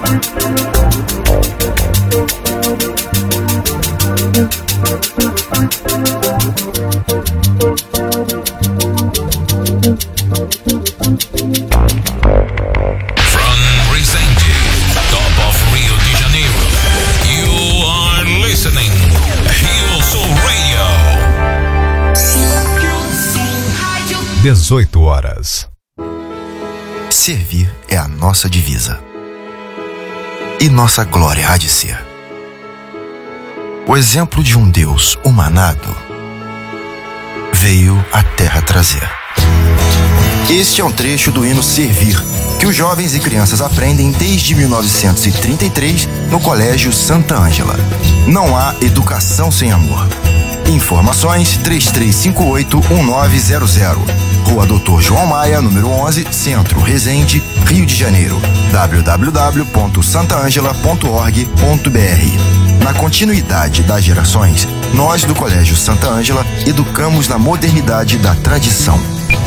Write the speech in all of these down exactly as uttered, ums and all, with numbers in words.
dezoito horas. Servir é a nossa divisa. E nossa glória há de ser. O exemplo de um Deus humanado veio à terra trazer. Este é um trecho do hino Servir, que os jovens e crianças aprendem desde mil novecentos e trinta e três no Colégio Santa Ângela. Não há educação sem amor. Informações três três cinco oito um nove zero zero. Rua Doutor João Maia, número onze, Centro, Resende, Rio de Janeiro. w w w ponto santa angela ponto org ponto b r. Na continuidade das gerações, nós do Colégio Santa Ângela educamos na modernidade da tradição.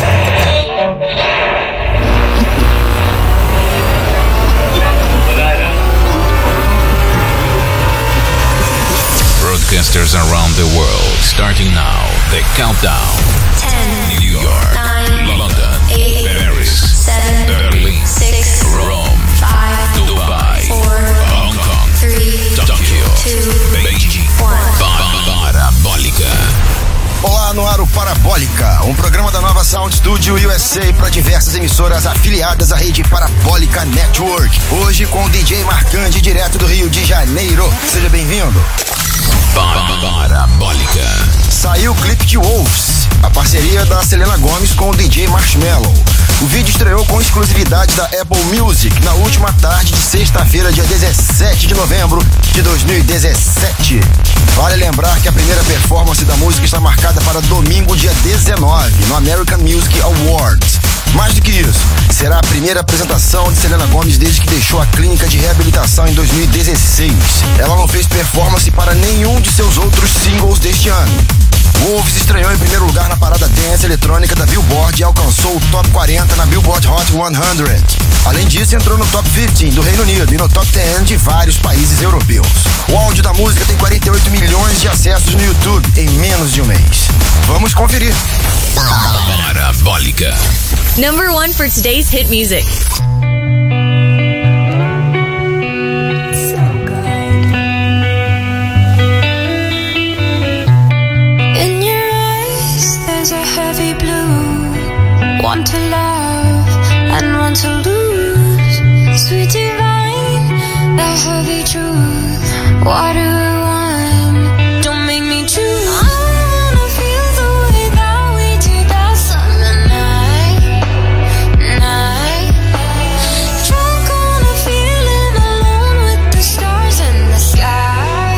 Broadcasters around the world, starting now, the countdown. ten, New York, nine, London, eight, Paris, seven, Berlin, six, Rome, five, Dubai, four, Hong Kong, three, Tokyo, two, Beijing, one. Parabólica. Olá, no ar o Parabólica, um programa da nova Sound Studio U S A para diversas emissoras afiliadas à rede Parabólica Network. Hoje com o D J Marcante, direto do Rio de Janeiro. Seja bem-vindo. Parabólica. Saiu o clipe de Wolves, a parceria da Selena Gomez com o D J Marshmello. O vídeo estreou com exclusividade da Apple Music na última tarde de sexta-feira, dia dezessete de novembro de dois mil e dezessete. Vale lembrar que a primeira performance da música está marcada para domingo, dia dezenove, no American Music Awards. Mais do que isso, será a primeira apresentação de Selena Gomez desde que deixou a clínica de reabilitação em dois mil e dezesseis. Ela não fez performance para nenhum de seus outros singles deste ano. Wolves estreou em primeiro lugar na parada dance eletrônica da Billboard e alcançou o top quarenta na Billboard Hot cem. Além disso, entrou no top quinze do Reino Unido e no top dez de vários países europeus. O áudio da música tem quarenta e oito milhões de acessos no YouTube em menos de um mês. Vamos conferir. Parabólica. Number one for today's hit music. One to love and one to lose. Sweet divine, the heavy truth. What do I want? Don't make me choose. I wanna feel the way that we did that summer night, night. Drunk on a feeling alone with the stars in the sky.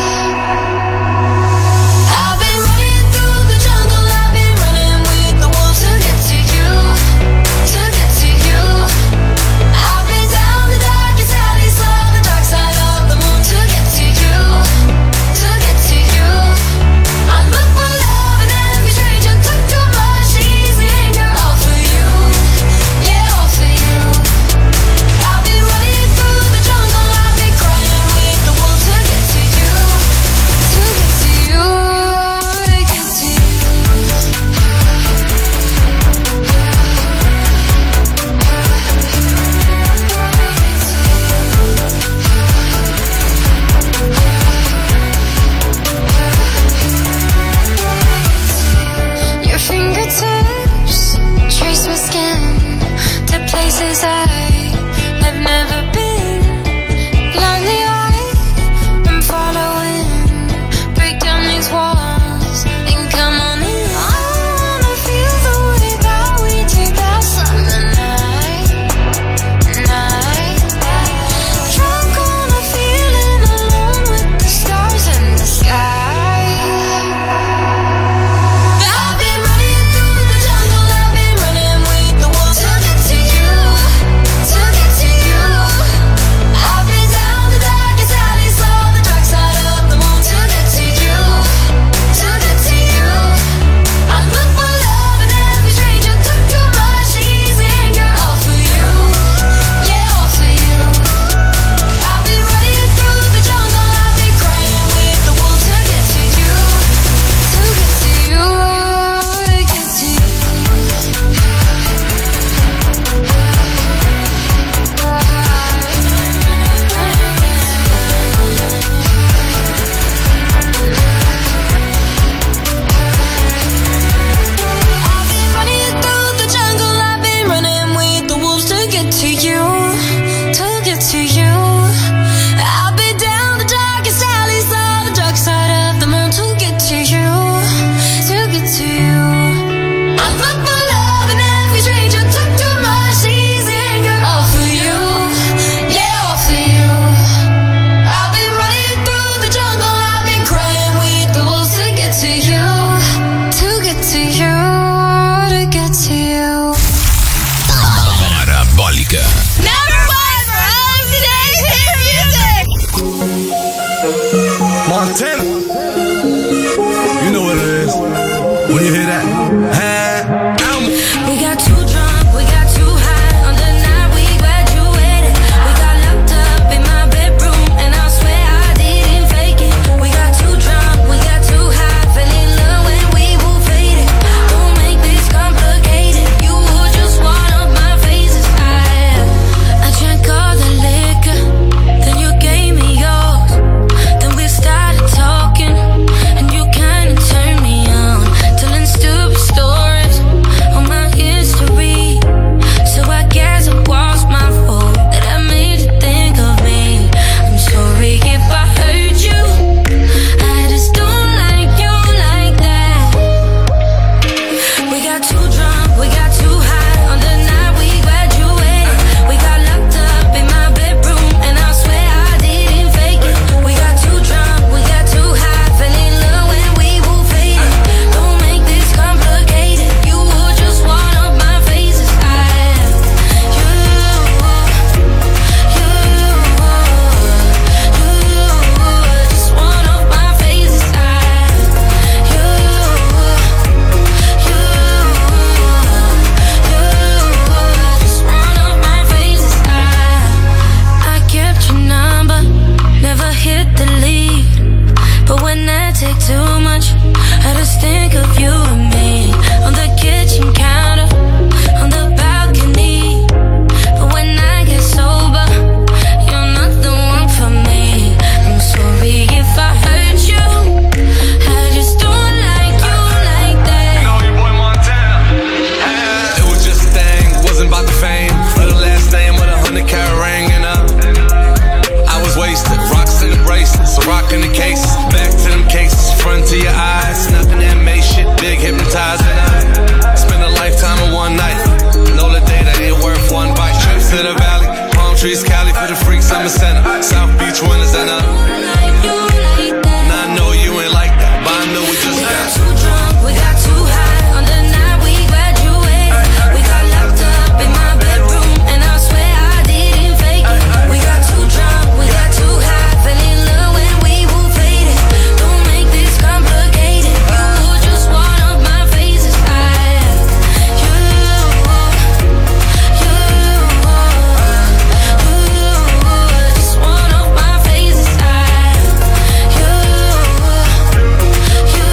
I've been running through the jungle, I've been running with the wolves to get to you. To get to you, I've been down the darkest alleys of the dark side of the moon to get to you. Summer Center, South Beach, one is in a. Now I know you ain't like that, but I know we just We got got too drunk, we got too high. On the night we graduated, we got locked up in my bedroom, and I swear I didn't fake it. We got too drunk, we got too high. Fell in love when we were faded. Don't make this complicated. You were just one of my phases. I, you, you, you, just one of my phases. I, you, you, you,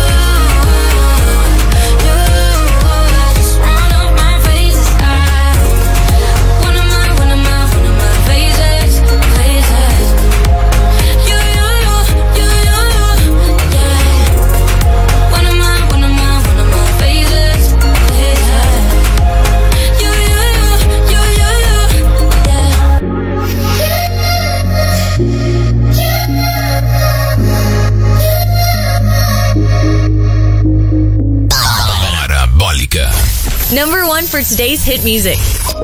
just one of my phases. I, one of my, one of my, one of my phases, phases. You, you, you, you, you, yeah. One of my, one of my, one of my phases, phases. You, you, you, you, you, yeah. Parabólica. Number one for today's hit music.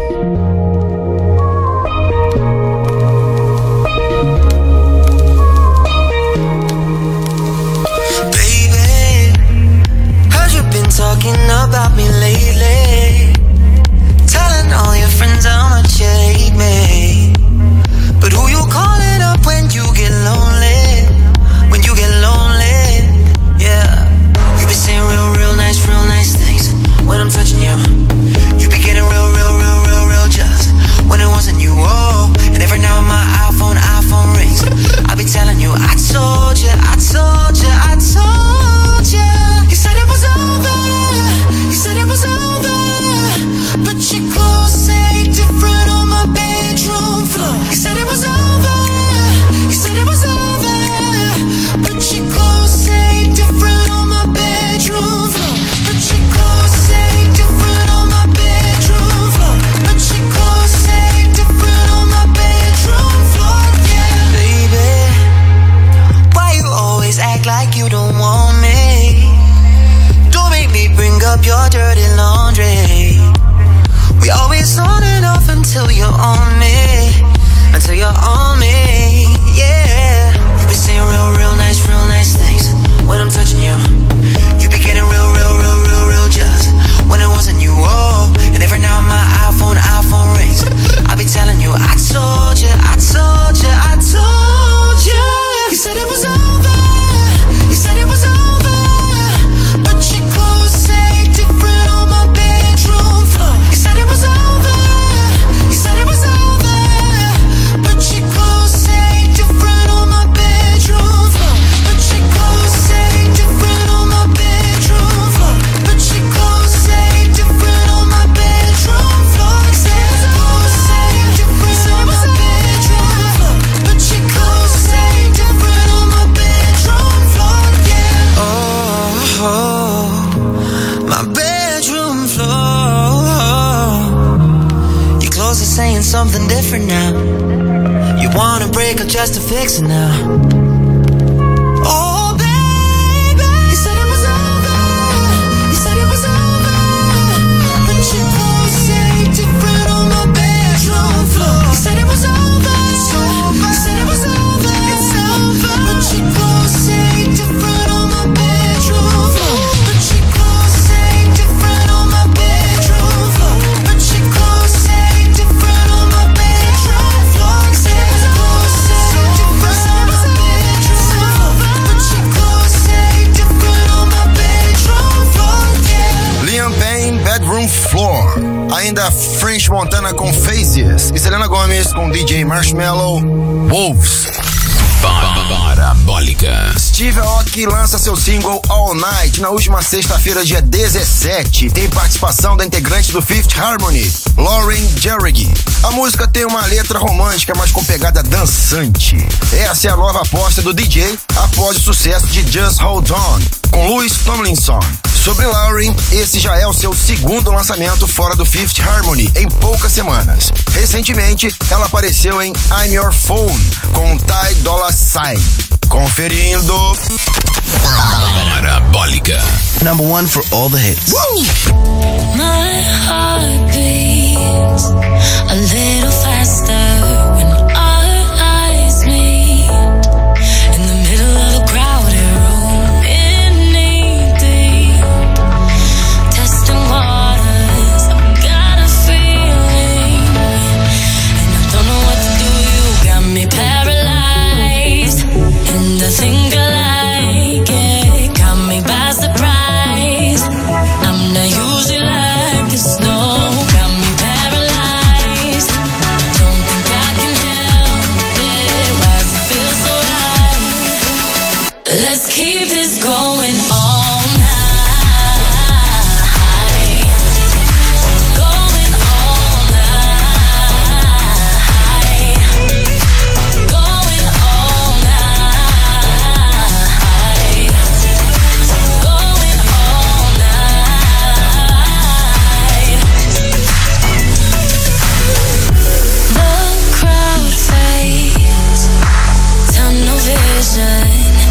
Baby, heard you been talking about me lately, telling all your friends how much you hate me. But who you calling up when you get lonely? When you get lonely, yeah. You been saying real, real nice, real nice things when I'm touching you. You be getting real, real, real, real, real jealous when it wasn't you. Oh, and every now my iPhone, iPhone rings. I be telling you, I told you, I told you, I told you. You said it was over, you said it was over, but your clothes say different on my bedroom floor. You said it was over, you said it was over, but your clothes say different on my bedroom floor. But your clothes say different on my bedroom floor. But your clothes say different on my bedroom floor, yeah. Baby, why you always act like you don't want me? Don't make me bring up your dirty laundry. We always on and off until you're on me, until you're on me, yeah. You been saying real, real nice, real nice things when I'm touching you. You be getting real, real, real, real, real jealous when it wasn't you. Oh, and every now my iPhone, iPhone rings. I be telling you, I told you, I told you, I told you. You said it was over, you said it was over, but your clothes say different on my bedroom floor. You said it was over, you said it was over, but your clothes say different on my bedroom floor. But your clothes say different on my bedroom floor. But your clothes say different on my bedroom floor. Say it was say different on my bedroom floor. But your clothes say different on my bedroom floor, yeah. Oh, oh, my bedroom floor. Your clothes are saying something different now. You wanna break up just to fix it now. Oh, baby, you said it was over, you said it was over, but your clothes say different on my bedroom floor. You said it was over, you said it was over, it's over, but your clothes say different on my bedroom floor. But your clothes say different on my bedroom floor. But your clothes say different on my bedroom floor. Say it was over, say different on my bedroom floor. But your clothes say different on my bedroom floor, yeah. Liam Payne, Bedroom Floor. Ainda French Montana com Phases e Selena Gomez com D J Marshmello, Wolves. Parabólica. Steve Aoki lança seu single All Night na última sexta-feira, dia dezessete. Tem participação da integrante do Fifth Harmony, Lauren Jauregui. A música tem uma letra romântica, mas com pegada dançante. Essa é a nova aposta do D J após o sucesso de Just Hold On, com Louis Tomlinson. Sobre Lauren, esse já é o seu segundo lançamento fora do Fifth Harmony em poucas semanas. Recentemente, ela apareceu em I'm Your Phone com Ty Dolla Sign. Conferindo. Parabólica. Number one for all the hits. My heart beats a little faster when our Let's keep this going all night. Going all night. Going all night. Going all night. The crowd fades, tunnel vision.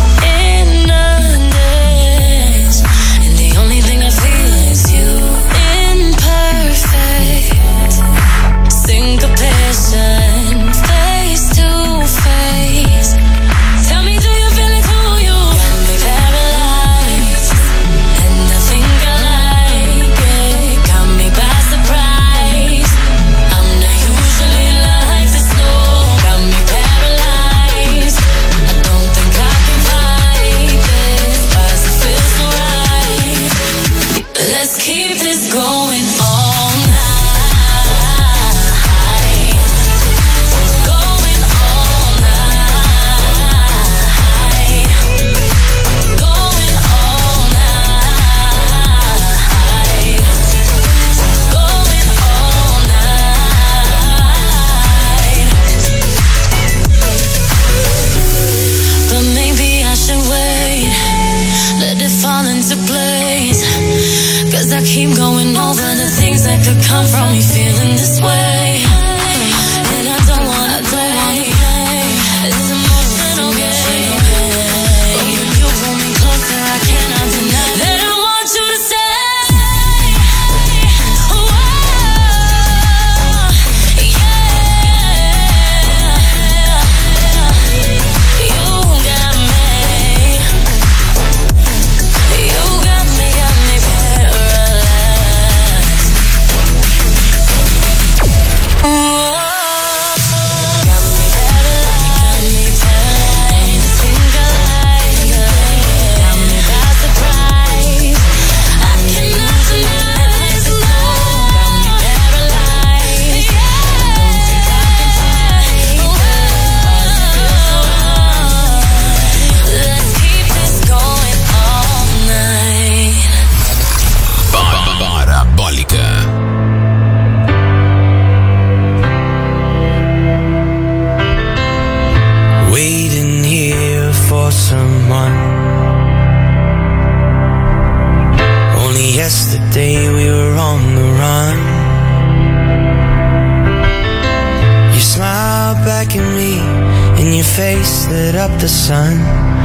The sun.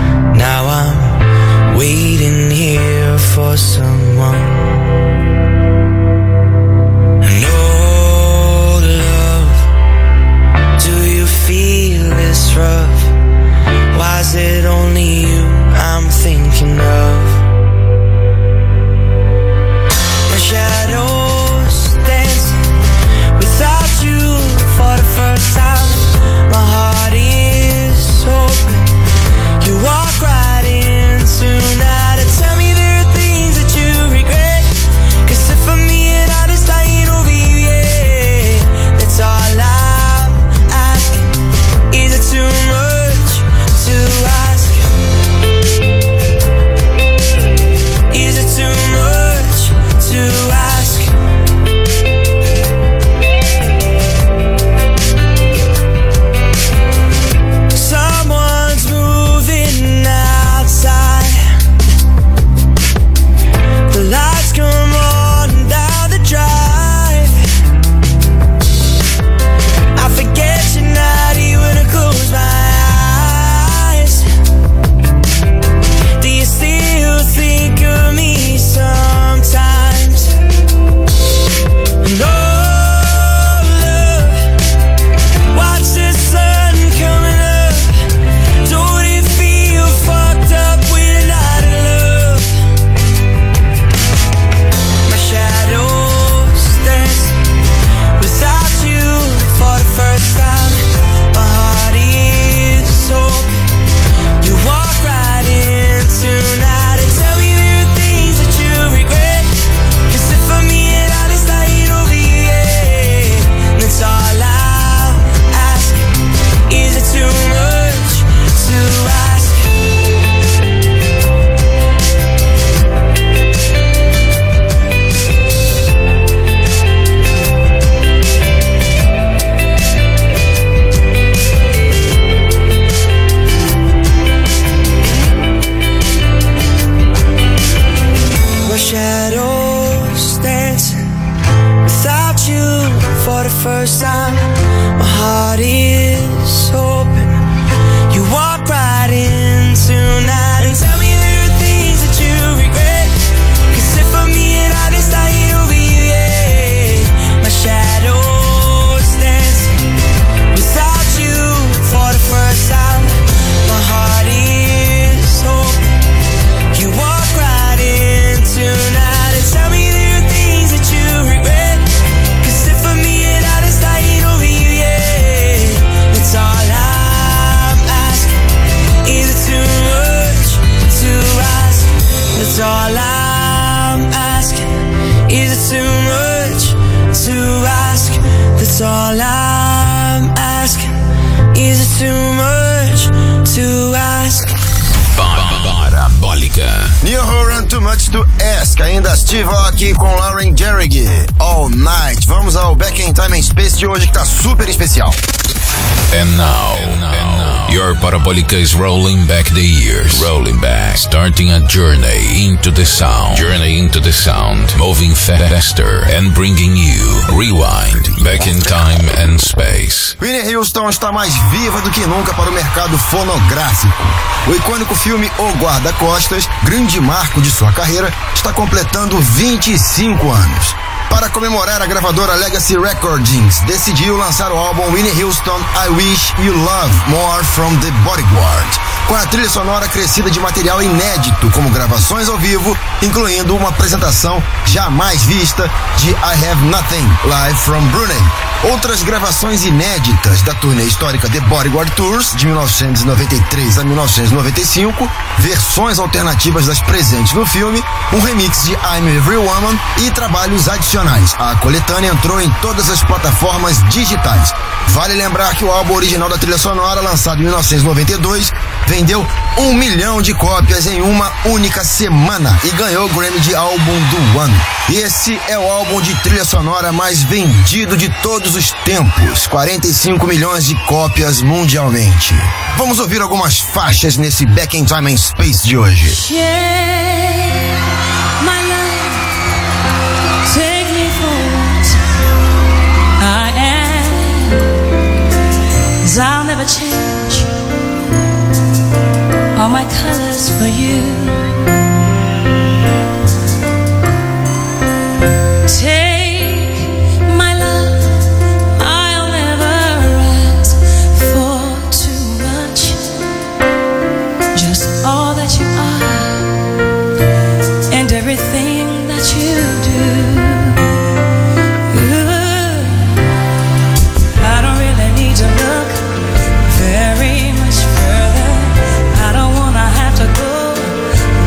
Now I'm waiting here for someone. No love, do you feel this rough? Why is it only you I'm thinking of? My shadows dancing without you for the first time. My heart is open. You walk right in tonight and tell me there are things that you regret. Parabólica. New Horan, Too Much to Ask. Ainda Steve Aoki com Lauren Jerrigy. All Night. Vamos ao Back in Time and Space de hoje que tá super especial. And now, and now, your Parabolica is rolling back the years. Rolling back. Starting a journey into the sound. Journey into the sound. Moving faster and bringing you rewind. Back in time and space. Whitney Houston está mais viva do que nunca para o mercado fonográfico. O icônico filme O Guarda-Costas, grande marco de sua carreira, está completando vinte e cinco anos. Para comemorar, a gravadora Legacy Recordings decidiu lançar o álbum Whitney Houston I Wish You Love More From The Bodyguard, com a trilha sonora crescida de material inédito, como gravações ao vivo, incluindo uma apresentação jamais vista de I Have Nothing, live from Brunei. Outras gravações inéditas da turnê histórica The Bodyguard Tours, de mil novecentos e noventa e três a mil novecentos e noventa e cinco, versões alternativas das presentes no filme, um remix de I'm Every Woman e trabalhos adicionais. A coletânea entrou em todas as plataformas digitais. Vale lembrar que o álbum original da trilha sonora, lançado em mil novecentos e noventa e dois, vendeu um milhão de cópias em uma única semana e ganhou o Grammy de álbum do ano. Esse é o álbum de trilha sonora mais vendido de todos os tempos, quarenta e cinco milhões de cópias mundialmente. Vamos ouvir algumas faixas nesse Back in Time and Space de hoje. Yeah, my love, take me for what I am, 'cause I'll never change all my colors for you. Take my love, I'll never ask for too much, just all that you are and everything that you do. Ooh, I don't really need to look very much further. I don't wanna have to go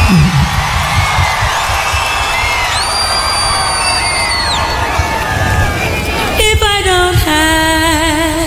If I don't have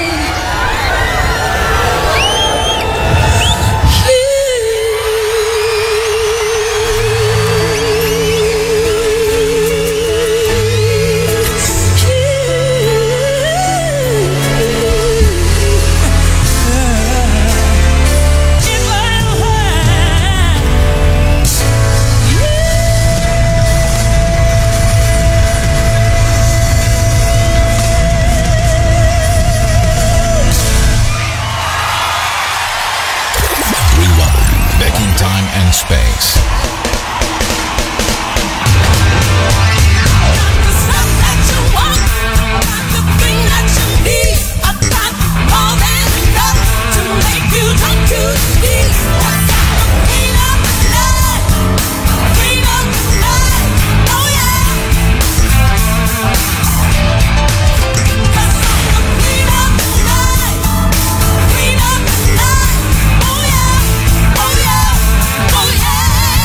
Time and space. Oh yeah, oh yeah, oh yeah.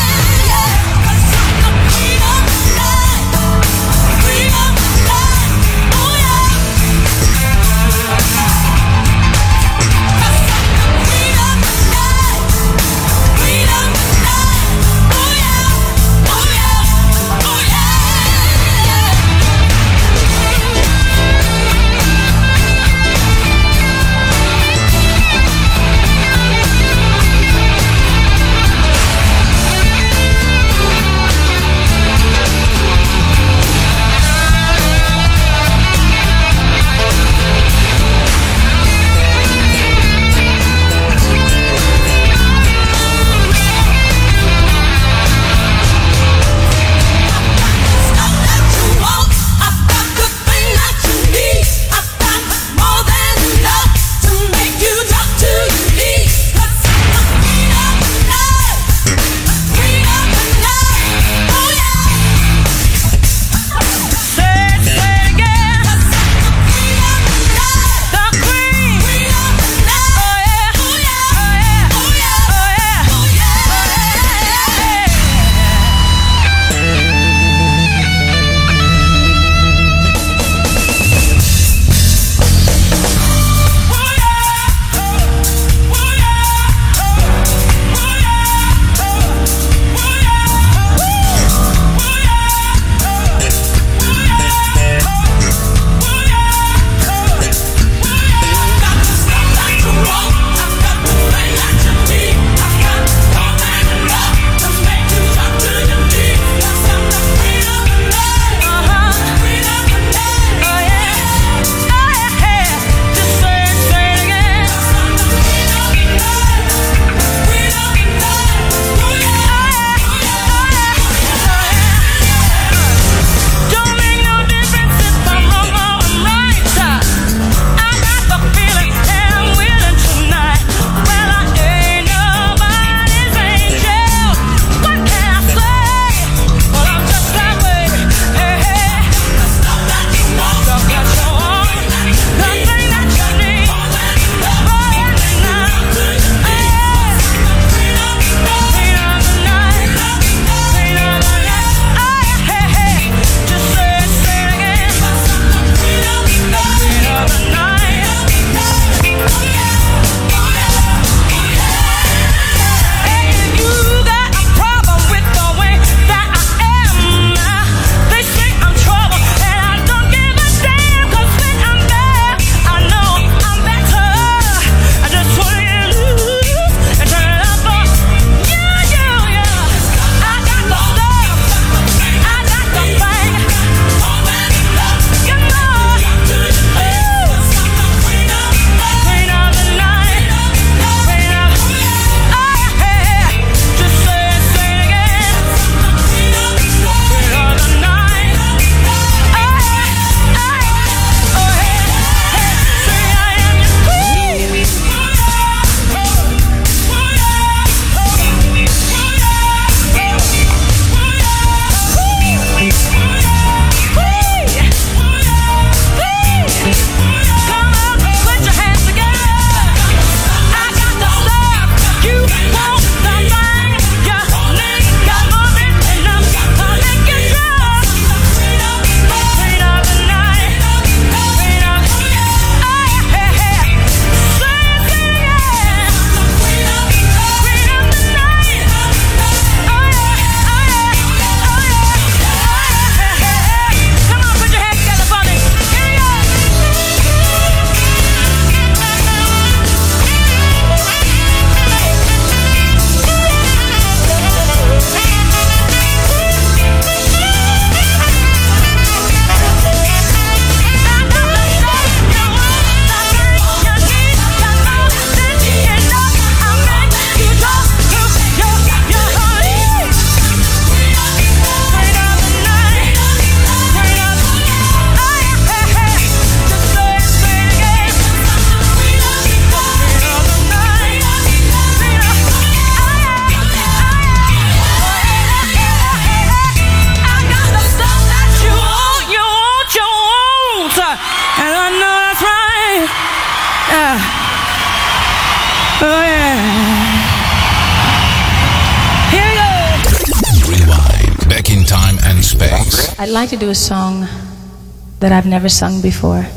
I'd like to do a song that I've never sung before.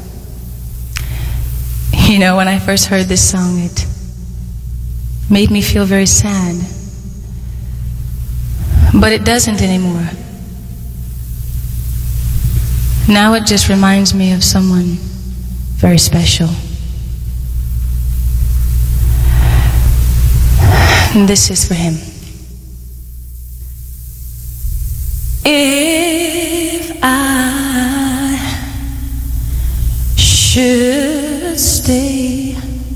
You know, when I first heard this song, it made me feel very sad. But it doesn't anymore. Now it just reminds me of someone very special. And this is for him. If I should stay,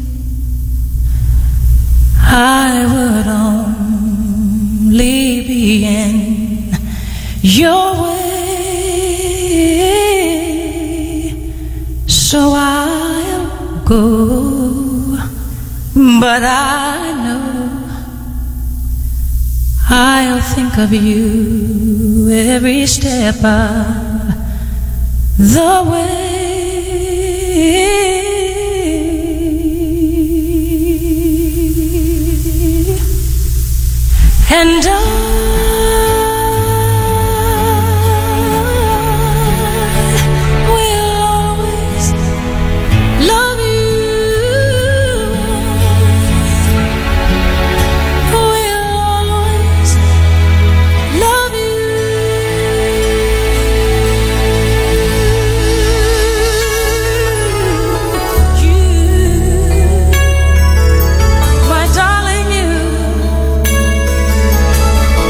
I would only be in your way, so I'll go, but I know I'll think of you every step of the way. And I will always love you. Will always love you. You, my darling, you.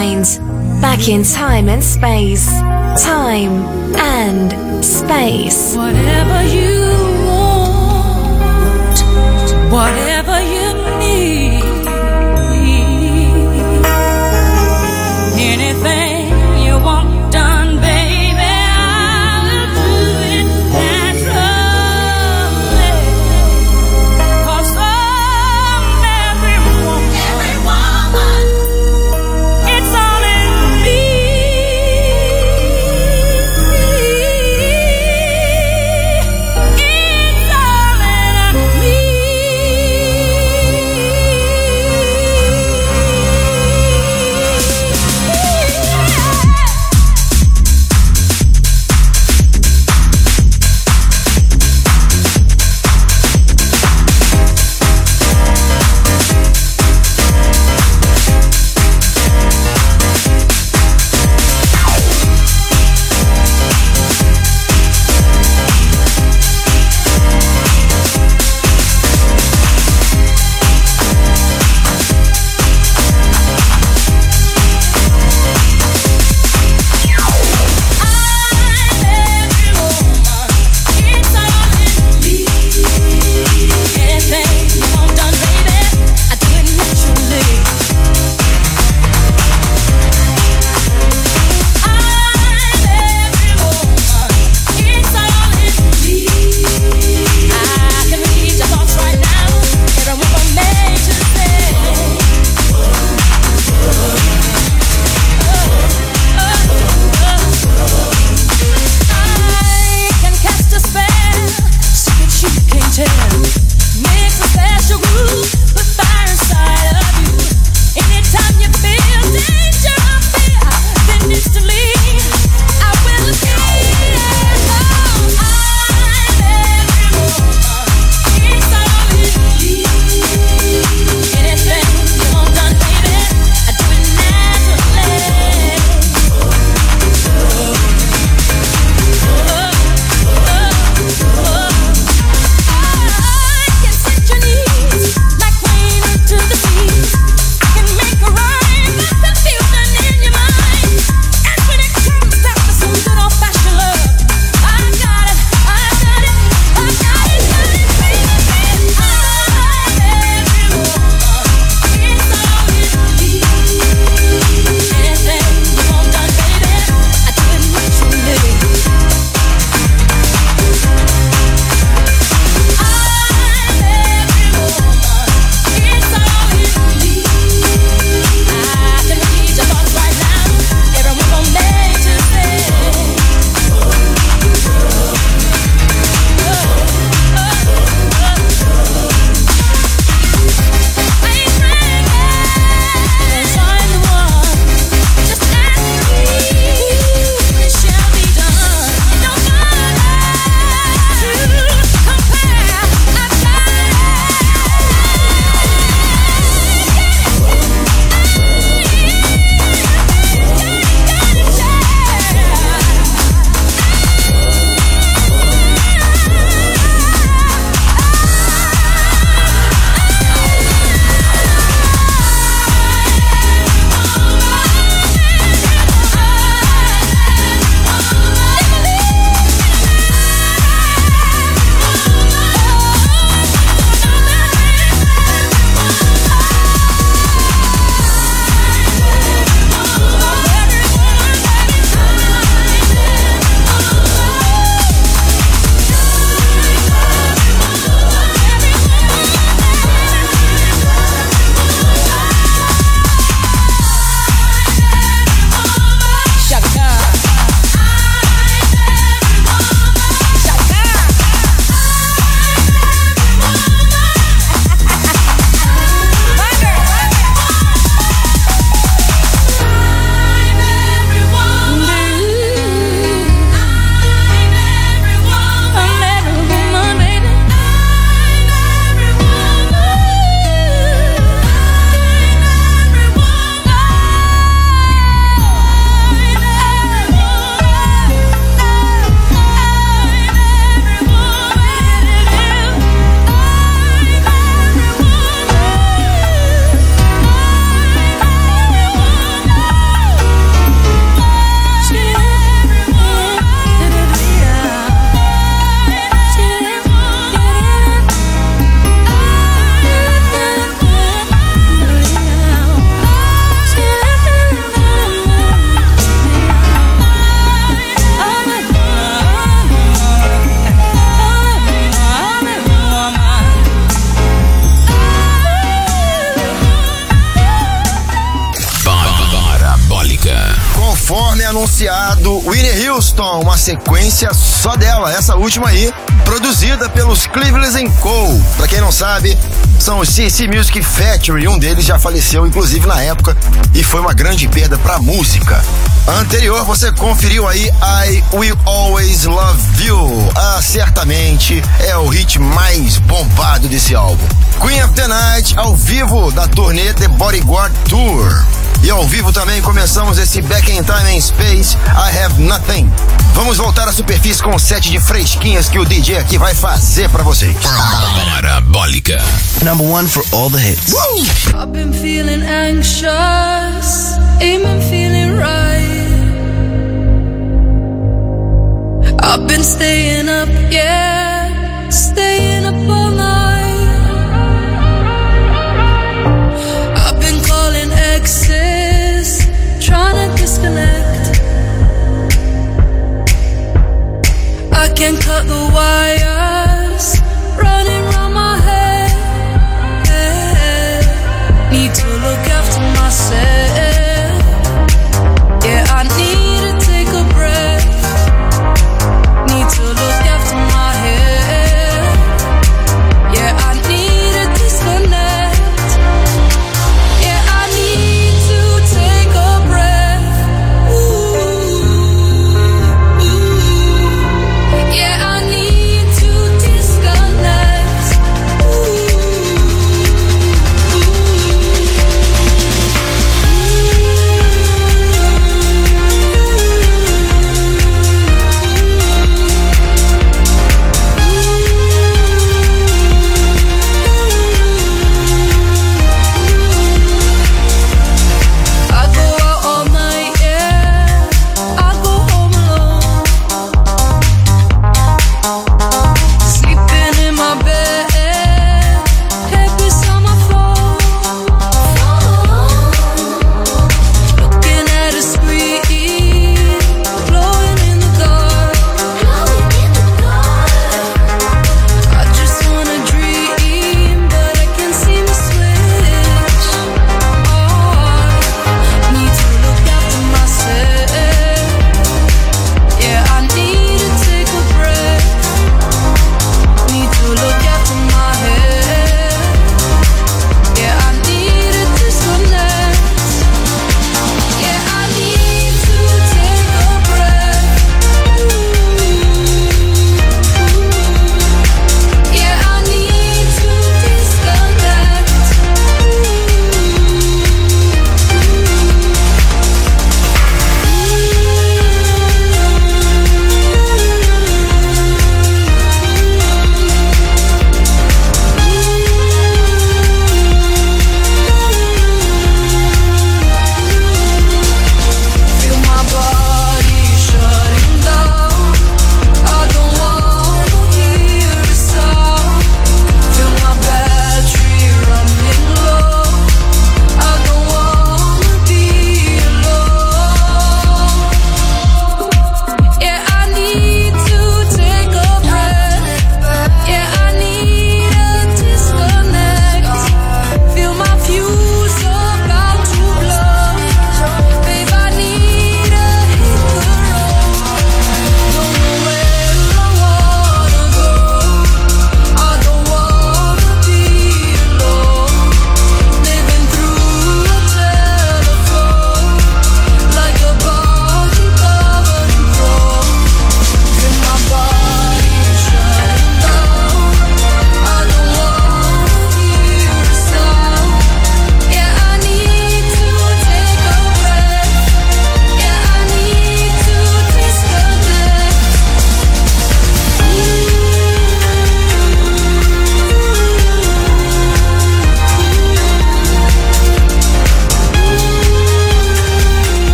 rewind. Back in time and space. Time and space. Whatever you want, whatever you need, anything you want done, baby, I'll do it naturally. 'Cause I'm every woman, every woman, it's all in me. It's all in me. anunciado Whitney Houston, uma sequência só dela, essa última aí, produzida pelos Cleveland and Co. Pra quem não sabe, são os C C Music Factory, um deles já faleceu, inclusive na época, e foi uma grande perda pra música. Anterior, você conferiu aí I Will Always Love You. Ah, certamente é o hit mais bombado desse álbum. Queen of the Night, ao vivo, da turnê The Bodyguard Tour. E ao vivo também começamos esse Back in Time and Space, I Have Nothing. Vamos voltar à superfície com um set de fresquinhas que o D J aqui vai fazer pra vocês. Parabólica. Number one for all the hits. Woo! I've been feeling anxious, ain't been feeling right. I've been staying up, yeah, staying up all night. I've been calling exes, trying to disconnect. I can't cut the wires, running round my head. Need to look after myself. Yeah, I need to take a breath. Need to look after my head. Yeah, I need to disconnect. Yeah, I need to take a breath. Ooh, ooh. Yeah, I need to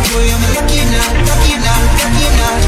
boy, I'm lucky now, lucky now, lucky now.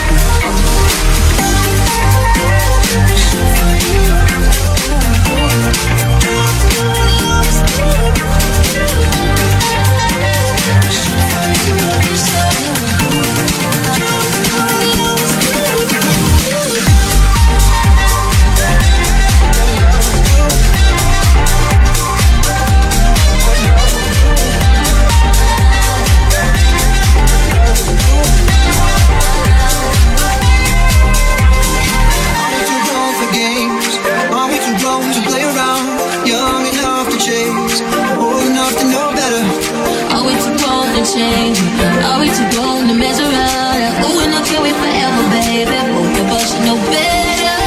Change. Are we too grown to mess around? Ooh, and I can't wait forever, baby. Both of us should know better.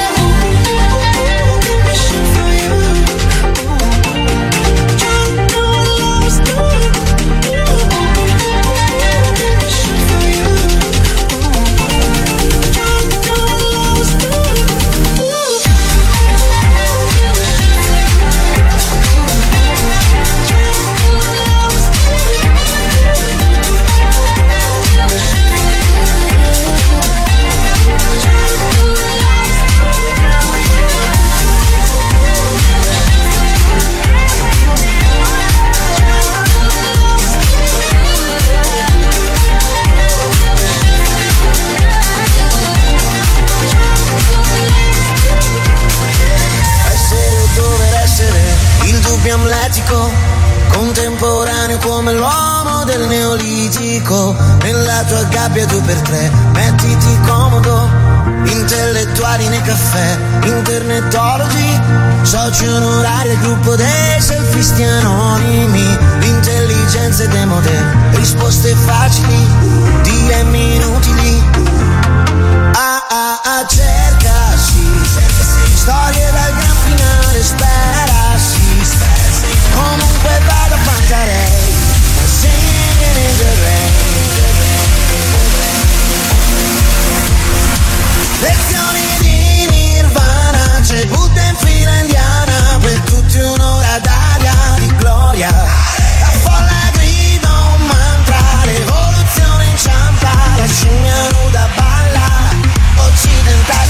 Contemporaneo come l'uomo del neolitico. Nella tua gabbia due per tre, mettiti comodo. Intellettuali nei caffè, internetologi, soci onorari al gruppo dei selfisti anonimi. L'intelligenza è demode, risposte facili, D M inutili. Ah ah ah, cercasi, storie dal gran finale, sperasi. Comunque vado a Pantarei, singing in the rain. Lezioni di Nirvana, c'è Buddha in fila indiana, per tutti un'ora d'aria di gloria. La folla grida un mantra, l'evoluzione inciampa, la scimmia nuda balla, occidentale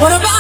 What about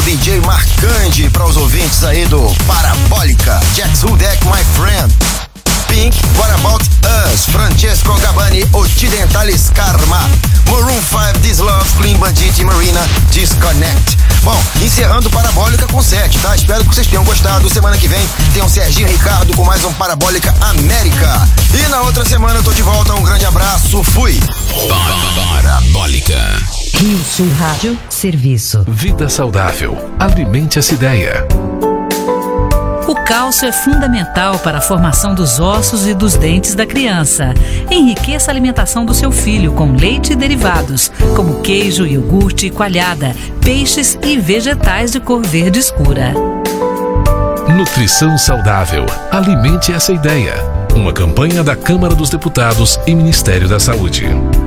D J Marcante para os ouvintes aí do Parabólica, Jets Who Deck My Friend, Pink, What About Us, Francesco Gabani, Occidentalis Karma, Maroon five, This Love, Clean Bandit e Marina, Disconnect. Bom, encerrando Parabólica com sete, tá? Espero que vocês tenham gostado. Semana que vem tem o Serginho Ricardo com mais um Parabólica América. E na outra semana eu tô de volta. Um grande abraço, fui! Parabólica. Rio Sul Rádio, serviço. Vida saudável. Alimente essa ideia. O cálcio é fundamental para a formação dos ossos e dos dentes da criança. Enriqueça a alimentação do seu filho com leite e derivados, como queijo, iogurte, coalhada, peixes e vegetais de cor verde escura. Nutrição saudável. Alimente essa ideia. Uma campanha da Câmara dos Deputados e Ministério da Saúde.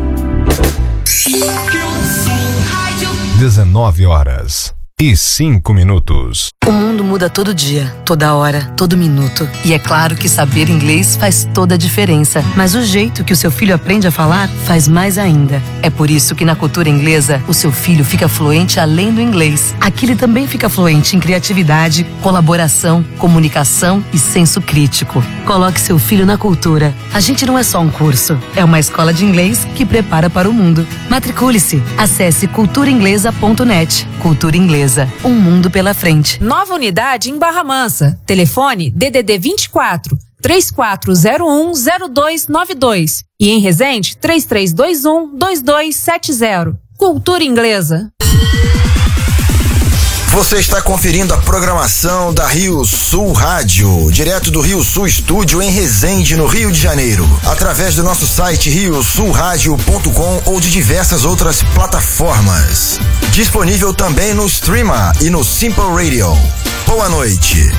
dezenove horas e cinco minutos. O mundo muda todo dia, toda hora, todo minuto. E é claro que saber inglês faz toda a diferença. Mas o jeito que o seu filho aprende a falar faz mais ainda. É por isso que na cultura inglesa, o seu filho fica fluente além do inglês. Aqui ele também fica fluente em criatividade, colaboração, comunicação e senso crítico. Coloque seu filho na cultura. A gente não é só um curso, é uma escola de inglês que prepara para o mundo. Matricule-se. Acesse cultura inglesa ponto net. Cultura Inglesa, um mundo pela frente. Nova unidade em Barra Mansa. Telefone D D D vinte e quatro, três quatro zero um, zero dois nove dois. E em Resende, três três dois um, dois dois sete zero. Cultura Inglesa. Você está conferindo a programação da Rio Sul Rádio, direto do Rio Sul Estúdio em Resende, no Rio de Janeiro, através do nosso site rio sul rádio ponto com ou de diversas outras plataformas. Disponível também no Streama e no Simple Radio. Boa noite.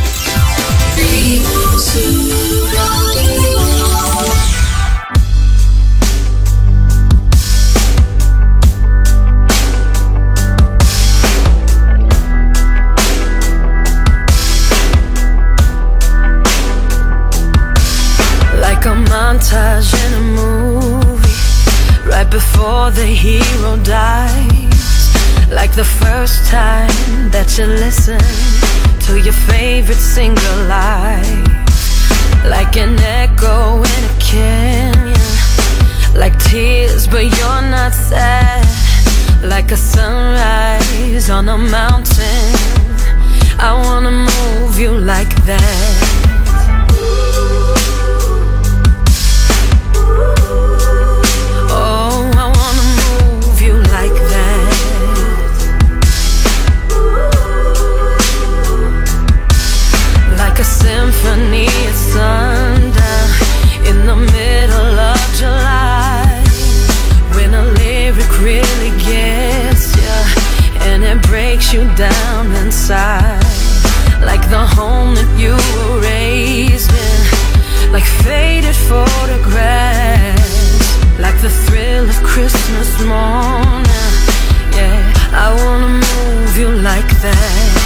Like a montage in a movie, right before the hero dies. Like the first time that you listen to your favorite single line. Like an echo in a canyon. Like tears but you're not sad. Like a sunrise on a mountain. I wanna move you like that. A symphony at sundown in the middle of July, when a lyric really gets you and it breaks you down inside. Like the home that you were raised in, like faded photographs, like the thrill of Christmas morning. Yeah, I wanna move you like that.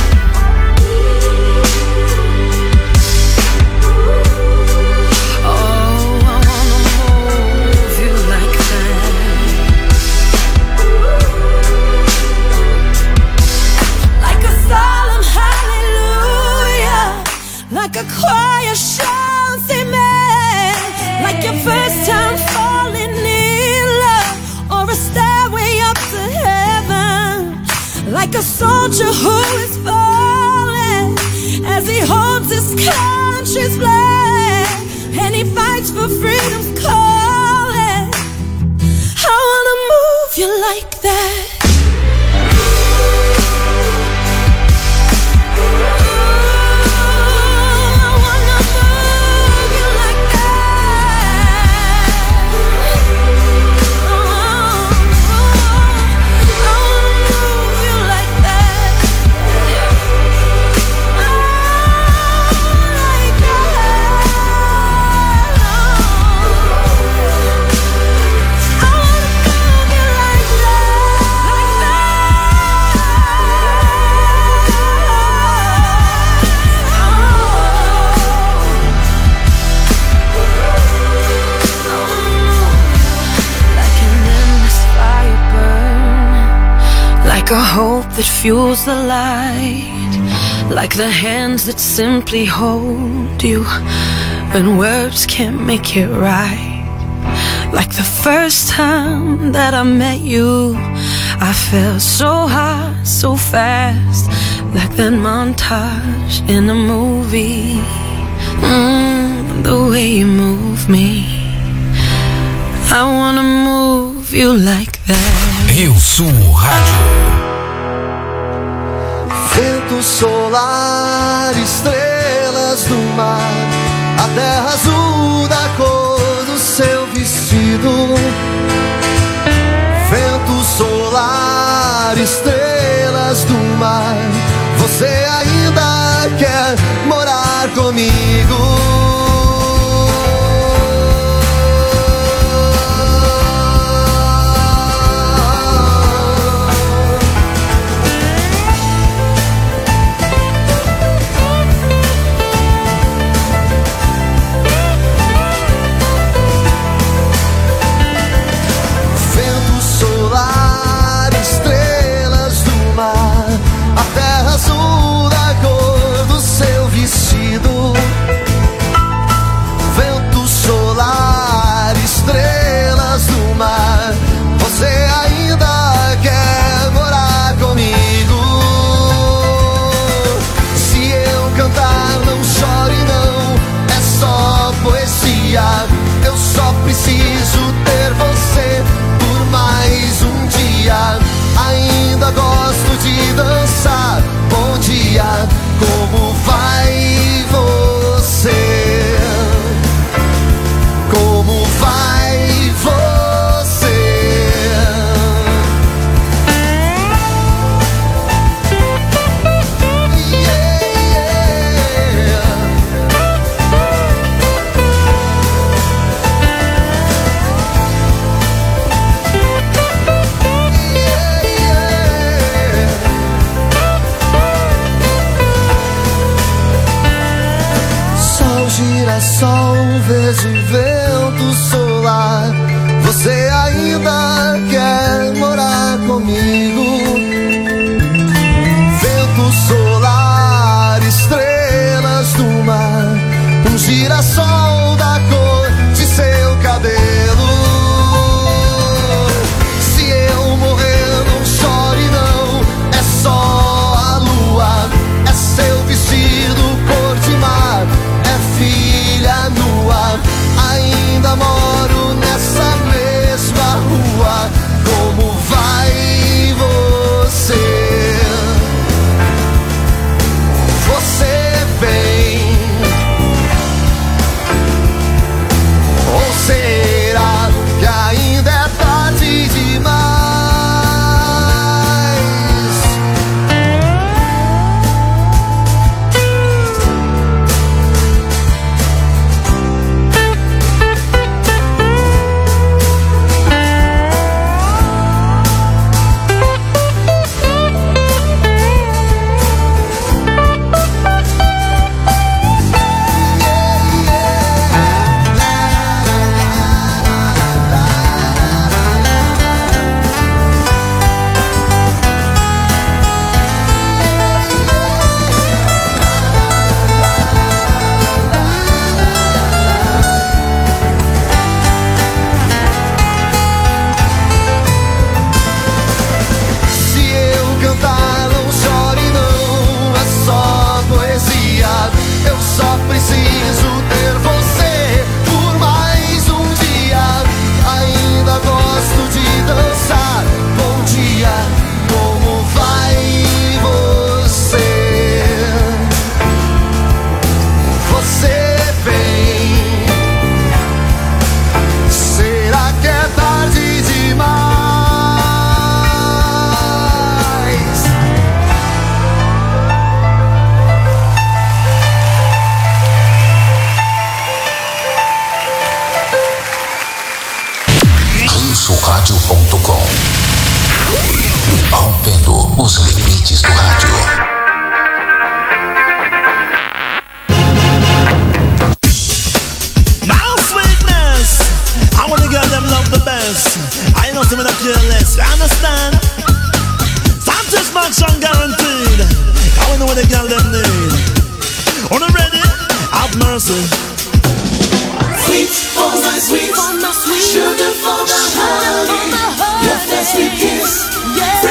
Like a choir shouts amen. Like your first time falling in love, or a stairway up to heaven. Like a soldier who is falling as he holds his country's flag, and he fights for freedom's calling. I wanna move you like that. Like like a hope that fuels the light, like the hands that simply hold you when words can't make it right. Like the first time that I met you, I felt so high, so fast, like that montage in a movie. Mm, the way you move me, I wanna move you like that. Rio Sul Rádio. Vento solar, estrelas do mar, a terra azul da cor do seu vestido. Vento solar, estrelas do mar, você ainda quer morar comigo? Azul da cor do seu vestido. Vento solar, estrelas do mar, você ainda quer morar comigo? Se eu cantar, não chore não, é só poesia. Eu só preciso ter você por mais um dia. Ainda gosto de dançar. Bom dia, como vai você? Como vai você? Yeah, yeah. Girassol, vejo vento solar, você ainda quer morar comigo? Vento solar, estrelas do mar, um girassol da cor de seu cabelo. Se eu morrer, não chore não, é só a lua, é seu vestido cor de mar, filha nua, ainda moro nessa mesma rua. Como vai você? Você vem? Ou será que ainda é tarde demais? rádio ponto com. Rompendo os limites do rádio. Now sweetness, I wanna girl them love the best. I know some of the careless, you understand? Some satisfaction guaranteed. I wanna know what the girl them need. On the ready, have mercy. Sweet for my sweet, sugar for my honey. Your first sweet kiss, yeah.